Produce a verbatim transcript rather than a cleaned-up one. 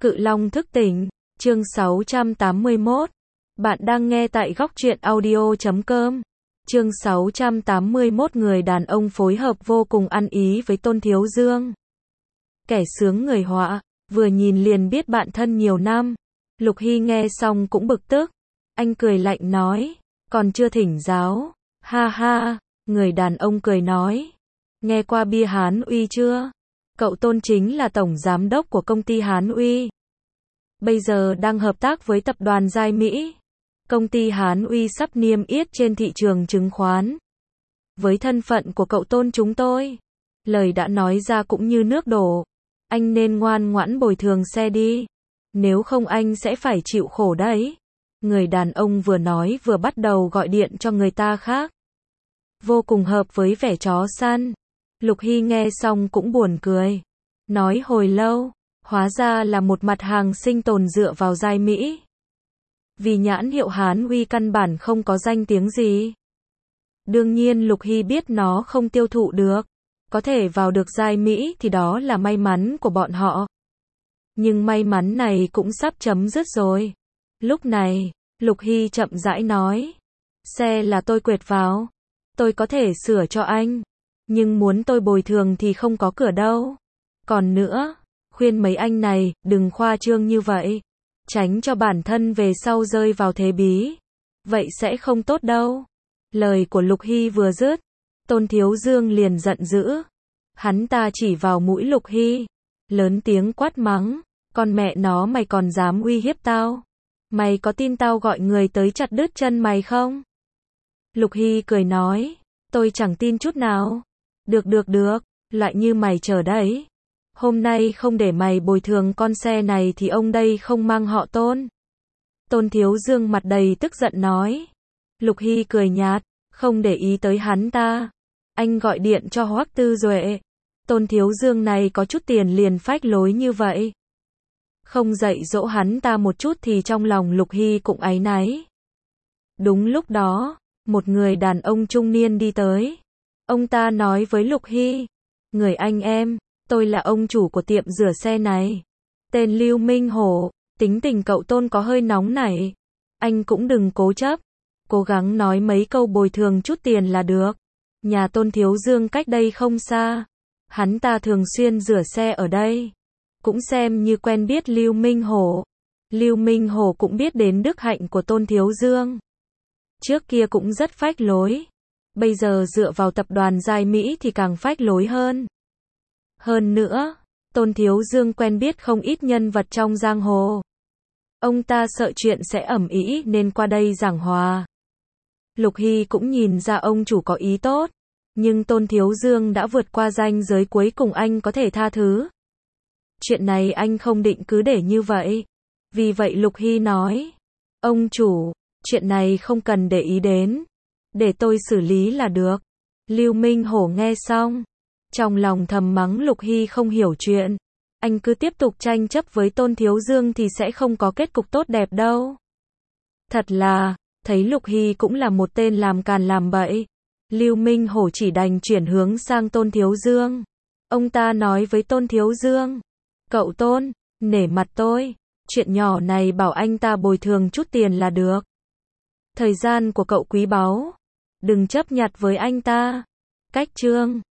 Cự Long thức tỉnh, chương sáu trăm tám mươi mốt. Bạn đang nghe tại góc truyện audio chấm com. Chương sáu trăm tám mươi mốt người đàn ông phối hợp vô cùng ăn ý với Tôn Thiếu Dương. Kẻ sướng người họa, vừa nhìn liền biết bạn thân nhiều năm. Lục Hy nghe xong cũng bực tức. Anh cười lạnh nói, còn chưa thỉnh giáo. Ha ha, người đàn ông cười nói. Nghe qua bia Hán Uy chưa? Cậu Tôn chính là tổng giám đốc của công ty Hán Uy. Bây giờ đang hợp tác với tập đoàn Giai Mỹ. Công ty Hán Uy sắp niêm yết trên thị trường chứng khoán. Với thân phận của cậu Tôn chúng tôi, lời đã nói ra cũng như nước đổ. Anh nên ngoan ngoãn bồi thường xe đi. Nếu không anh sẽ phải chịu khổ đấy. Người đàn ông vừa nói vừa bắt đầu gọi điện cho người ta khác. Vô cùng hợp với vẻ chó săn. Lục Hy nghe xong cũng buồn cười. Nói hồi lâu, hóa ra là một mặt hàng sinh tồn dựa vào Giai Mỹ. Vì nhãn hiệu Hán Uy căn bản không có danh tiếng gì. Đương nhiên Lục Hy biết nó không tiêu thụ được. Có thể vào được Giai Mỹ thì đó là may mắn của bọn họ. Nhưng may mắn này cũng sắp chấm dứt rồi. Lúc này, Lục Hy chậm rãi nói. Xe là tôi quệt vào. Tôi có thể sửa cho anh. Nhưng muốn tôi bồi thường thì không có cửa đâu. Còn nữa, khuyên mấy anh này, đừng khoa trương như vậy. Tránh cho bản thân về sau rơi vào thế bí. Vậy sẽ không tốt đâu. Lời của Lục Hy vừa dứt, Tôn Thiếu Dương liền giận dữ. Hắn ta chỉ vào mũi Lục Hy, lớn tiếng quát mắng. Con mẹ nó mày còn dám uy hiếp tao? Mày có tin tao gọi người tới chặt đứt chân mày không? Lục Hy cười nói, tôi chẳng tin chút nào. Được được được, loại như mày chờ đấy. Hôm nay không để mày bồi thường con xe này thì ông đây không mang họ Tôn. Tôn Thiếu Dương mặt đầy tức giận nói. Lục Hy cười nhạt, không để ý tới hắn ta. Anh gọi điện cho Hoắc Tư Duệ. Tôn Thiếu Dương này có chút tiền liền phách lối như vậy. Không dạy dỗ hắn ta một chút thì trong lòng Lục Hy cũng áy náy. Đúng lúc đó, một người đàn ông trung niên đi tới. Ông ta nói với Lục Hy, người anh em, tôi là ông chủ của tiệm rửa xe này. Tên Lưu Minh Hổ, tính tình cậu Tôn có hơi nóng nảy. Anh cũng đừng cố chấp, cố gắng nói mấy câu bồi thường chút tiền là được. Nhà Tôn Thiếu Dương cách đây không xa. Hắn ta thường xuyên rửa xe ở đây. Cũng xem như quen biết Lưu Minh Hổ. Lưu Minh Hổ cũng biết đến đức hạnh của Tôn Thiếu Dương. Trước kia cũng rất phách lối. Bây giờ dựa vào tập đoàn Giai Mỹ thì càng phách lối hơn. Hơn nữa, Tôn Thiếu Dương quen biết không ít nhân vật trong giang hồ. Ông ta sợ chuyện sẽ ầm ĩ nên qua đây giảng hòa. Lục Hy cũng nhìn ra ông chủ có ý tốt. Nhưng Tôn Thiếu Dương đã vượt qua ranh giới cuối cùng anh có thể tha thứ. Chuyện này anh không định cứ để như vậy. Vì vậy Lục Hy nói. Ông chủ, chuyện này không cần để ý đến. Để tôi xử lý là được. Lưu Minh Hổ nghe xong. Trong lòng thầm mắng Lục Hy không hiểu chuyện. Anh cứ tiếp tục tranh chấp với Tôn Thiếu Dương thì sẽ không có kết cục tốt đẹp đâu. Thật là, thấy Lục Hy cũng là một tên làm càn làm bậy. Lưu Minh Hổ chỉ đành chuyển hướng sang Tôn Thiếu Dương. Ông ta nói với Tôn Thiếu Dương. Cậu Tôn, nể mặt tôi. Chuyện nhỏ này bảo anh ta bồi thường chút tiền là được. Thời gian của cậu quý báu. Đừng chấp nhặt với anh ta. Cách chương.